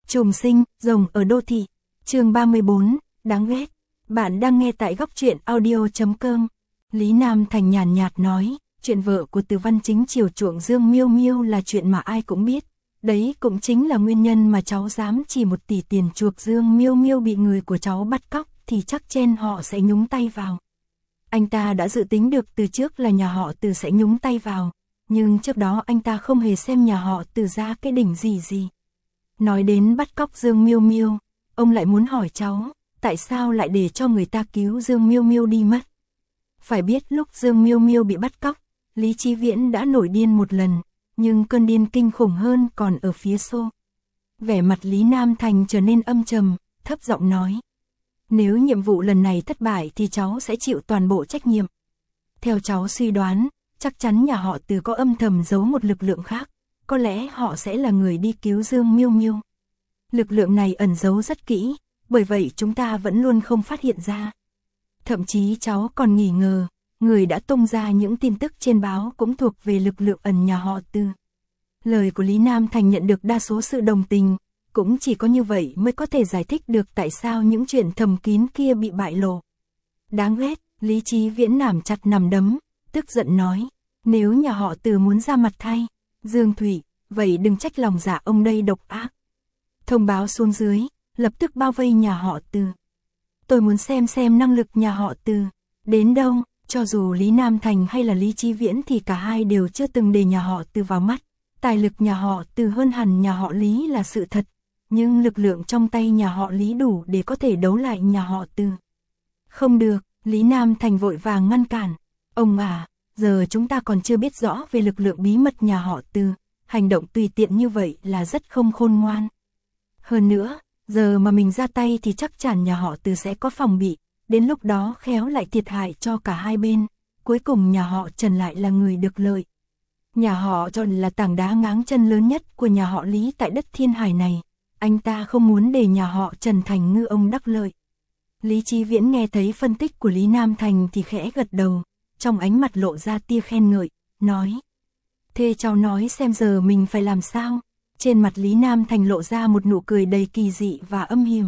Trùng sinh, rồng ở đô thị. Chương 34, đáng ghét. Bạn đang nghe tại góc truyện audio.com. Lý Nam Thành nhàn nhạt nói, chuyện vợ của Từ Văn Chính chiều chuộng Dương Miêu Miêu là chuyện mà ai cũng biết. Đấy cũng chính là nguyên nhân mà cháu dám chỉ 1 tỷ tiền chuộc Dương Miêu Miêu bị người của cháu bắt cóc thì chắc chen họ sẽ nhúng tay vào. Anh ta đã dự tính được từ trước là nhà họ Từ sẽ nhúng tay vào, nhưng trước đó anh ta không hề xem nhà họ Từ ra cái đỉnh gì. Nói đến bắt cóc Dương Miêu Miêu, ông lại muốn hỏi cháu, tại sao lại để cho người ta cứu Dương Miêu Miêu đi mất? Phải biết lúc Dương Miêu Miêu bị bắt cóc, Lý Chí Viễn đã nổi điên một lần, nhưng cơn điên kinh khủng hơn còn ở phía sau. Vẻ mặt Lý Nam Thành trở nên âm trầm, thấp giọng nói. Nếu nhiệm vụ lần này thất bại thì cháu sẽ chịu toàn bộ trách nhiệm. Theo cháu suy đoán, chắc chắn nhà họ Từ có âm thầm giấu một lực lượng khác, có lẽ họ sẽ là người đi cứu Dương Miêu Miêu. Lực lượng này ẩn giấu rất kỹ, bởi vậy chúng ta vẫn luôn không phát hiện ra. Thậm chí cháu còn nghi ngờ, người đã tung ra những tin tức trên báo cũng thuộc về lực lượng ẩn nhà họ Từ. Lời của Lý Nam Thành nhận được đa số sự đồng tình, cũng chỉ có như vậy mới có thể giải thích được tại sao những chuyện thầm kín kia bị bại lộ. Đáng ghét, Lý Chí Viễn nắm chặt nắm đấm, tức giận nói, nếu nhà họ Từ muốn ra mặt thay Dương Thủy, vậy đừng trách lòng dạ ông đây độc ác. Thông báo xuống dưới, lập tức bao vây nhà họ Từ. Tôi muốn xem năng lực nhà họ Từ đến đâu. Cho dù Lý Nam Thành hay là Lý Chí Viễn thì cả hai đều chưa từng để nhà họ Từ vào mắt. Tài lực nhà họ Từ hơn hẳn nhà họ Lý là sự thật, nhưng lực lượng trong tay nhà họ Lý đủ để có thể đấu lại nhà họ Từ. Không được, Lý Nam Thành vội vàng ngăn cản. Ông à, giờ chúng ta còn chưa biết rõ về lực lượng bí mật nhà họ Từ, hành động tùy tiện như vậy là rất không khôn ngoan. Hơn nữa, giờ mà mình ra tay thì chắc chắn nhà họ Từ sẽ có phòng bị, đến lúc đó khéo lại thiệt hại cho cả hai bên, cuối cùng nhà họ Trần lại là người được lợi. Nhà họ Trần là tảng đá ngáng chân lớn nhất của nhà họ Lý tại đất Thiên Hải này, anh ta không muốn để nhà họ Trần thành ngư ông đắc lợi. Lý Chí Viễn nghe thấy phân tích của Lý Nam Thành thì khẽ gật đầu, trong ánh mặt lộ ra tia khen ngợi, nói. Thế cháu nói xem giờ mình phải làm sao? Trên mặt Lý Nam Thành lộ ra một nụ cười đầy kỳ dị và âm hiểm.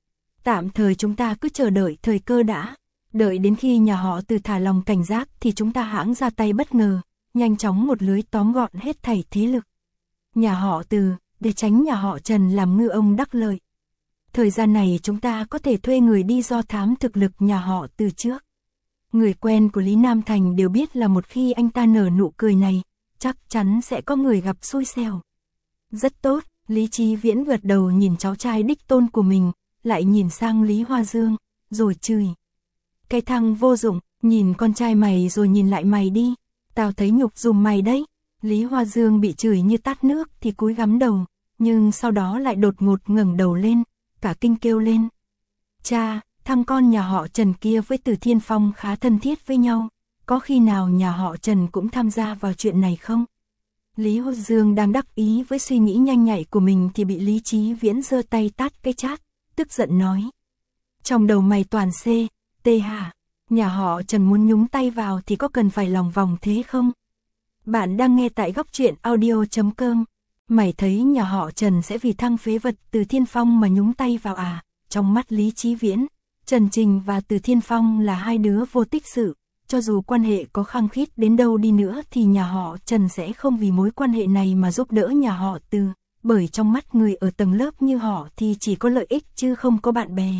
Tạm thời chúng ta cứ chờ đợi thời cơ đã, đợi đến khi nhà họ Từ thả lòng cảnh giác thì chúng ta hãng ra tay bất ngờ, nhanh chóng một lưới tóm gọn hết thảy thế lực. Nhà họ Từ, để tránh nhà họ Trần làm ngư ông đắc lợi. Thời gian này chúng ta có thể thuê người đi do thám thực lực nhà họ Từ trước. Người quen của Lý Nam Thành đều biết là một khi anh ta nở nụ cười này, chắc chắn sẽ có người gặp xui xẻo. Rất tốt, Lý Chí Viễn gật đầu nhìn cháu trai đích tôn của mình, lại nhìn sang Lý Hoa Dương, rồi chửi. Cái thằng vô dụng, nhìn con trai mày rồi nhìn lại mày đi, tao thấy nhục dùm mày đấy. Lý Hoa Dương bị chửi như tát nước thì cúi gắm đầu, nhưng sau đó lại đột ngột ngẩng đầu lên, cả kinh kêu lên. Cha, thằng con nhà họ Trần kia với Từ Thiên Phong khá thân thiết với nhau, có khi nào nhà họ Trần cũng tham gia vào chuyện này không? Lý Hoa Dương đang đắc ý với suy nghĩ nhanh nhạy của mình thì bị Lý Chí Viễn giơ tay tát cái chát, tức giận nói. Trong đầu mày toàn C, T hả? Nhà họ Trần muốn nhúng tay vào thì có cần phải lòng vòng thế không? Bạn đang nghe tại góc truyện audio.com. Mày thấy nhà họ Trần sẽ vì thăng phế vật Từ Thiên Phong mà nhúng tay vào à? Trong mắt Lý Chí Viễn, Trần Trình và Từ Thiên Phong là hai đứa vô tích sự. Cho dù quan hệ có khăng khít đến đâu đi nữa thì nhà họ Trần sẽ không vì mối quan hệ này mà giúp đỡ nhà họ Từ. Bởi trong mắt người ở tầng lớp như họ thì chỉ có lợi ích chứ không có bạn bè.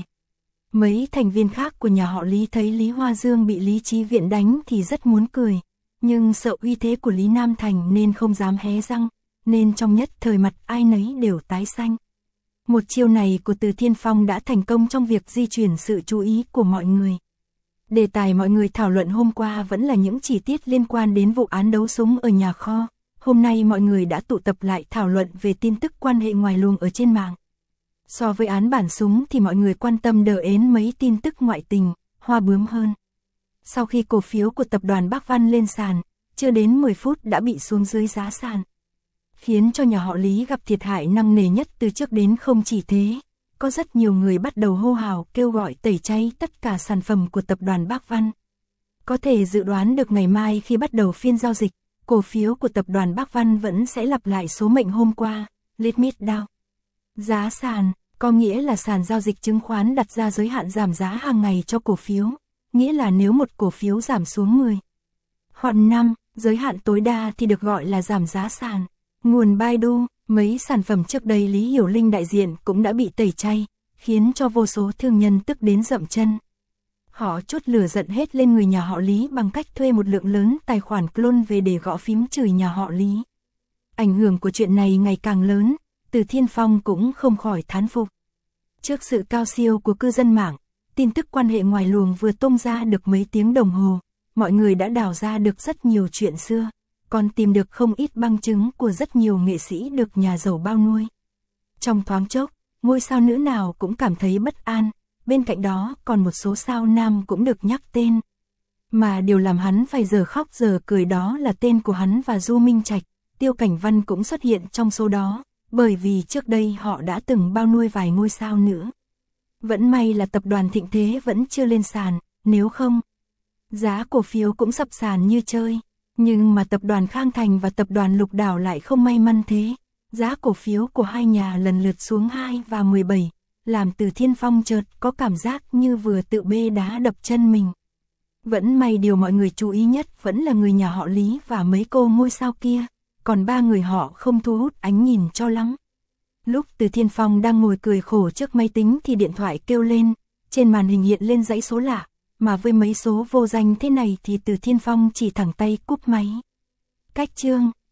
Mấy thành viên khác của nhà họ Lý thấy Lý Hoa Dương bị Lý Chí Viễn đánh thì rất muốn cười, nhưng sợ uy thế của Lý Nam Thành nên không dám hé răng, nên trong nhất thời mặt ai nấy đều tái xanh. Một chiêu này của Từ Thiên Phong đã thành công trong việc di chuyển sự chú ý của mọi người. Đề tài mọi người thảo luận hôm qua vẫn là những chi tiết liên quan đến vụ án đấu súng ở nhà kho. Hôm nay mọi người đã tụ tập lại thảo luận về tin tức quan hệ ngoài luồng ở trên mạng. So với án bản súng thì mọi người quan tâm đờ ến mấy tin tức ngoại tình, hoa bướm hơn. Sau khi cổ phiếu của tập đoàn Bác Văn lên sàn, chưa đến 10 phút đã bị xuống dưới giá sàn, khiến cho nhà họ Lý gặp thiệt hại nặng nề nhất từ trước đến. Không chỉ thế, có rất nhiều người bắt đầu hô hào kêu gọi tẩy chay tất cả sản phẩm của tập đoàn Bác Văn. Có thể dự đoán được ngày mai khi bắt đầu phiên giao dịch, cổ phiếu của tập đoàn Bác Văn vẫn sẽ lặp lại số mệnh hôm qua, Let Me Down. Giá sàn, có nghĩa là sàn giao dịch chứng khoán đặt ra giới hạn giảm giá hàng ngày cho cổ phiếu, nghĩa là nếu một cổ phiếu giảm xuống 10 hoặc 5, giới hạn tối đa thì được gọi là giảm giá sàn. Nguồn Baidu, mấy sản phẩm trước đây Lý Hiểu Linh đại diện cũng đã bị tẩy chay, khiến cho vô số thương nhân tức đến dậm chân. Họ trút lửa giận hết lên người nhà họ Lý bằng cách thuê một lượng lớn tài khoản clone về để gõ phím chửi nhà họ Lý. Ảnh hưởng của chuyện này ngày càng lớn, Từ Thiên Phong cũng không khỏi thán phục. Trước sự cao siêu của cư dân mạng, tin tức quan hệ ngoài luồng vừa tung ra được mấy tiếng đồng hồ, mọi người đã đào ra được rất nhiều chuyện xưa, còn tìm được không ít bằng chứng của rất nhiều nghệ sĩ được nhà giàu bao nuôi. Trong thoáng chốc, ngôi sao nữ nào cũng cảm thấy bất an, bên cạnh đó còn một số sao nam cũng được nhắc tên. Mà điều làm hắn phải giờ khóc giờ cười đó là tên của hắn và Du Minh Trạch, Tiêu Cảnh Văn cũng xuất hiện trong số đó, bởi vì trước đây họ đã từng bao nuôi vài ngôi sao nữ. Vẫn may là tập đoàn Thịnh Thế vẫn chưa lên sàn, nếu không, giá cổ phiếu cũng sập sàn như chơi. Nhưng mà tập đoàn Khang Thành và tập đoàn Lục Đảo lại không may mắn thế. Giá cổ phiếu của hai nhà lần lượt xuống 2 và 17, làm Từ Thiên Phong chợt có cảm giác như vừa tự bê đá đập chân mình. Vẫn may điều mọi người chú ý nhất vẫn là người nhà họ Lý và mấy cô ngôi sao kia, còn ba người họ không thu hút ánh nhìn cho lắm. Lúc Từ Thiên Phong đang ngồi cười khổ trước máy tính thì điện thoại kêu lên, trên màn hình hiện lên dãy số lạ, mà với mấy số vô danh thế này thì Từ Thiên Phong chỉ thẳng tay cúp máy. Cách chương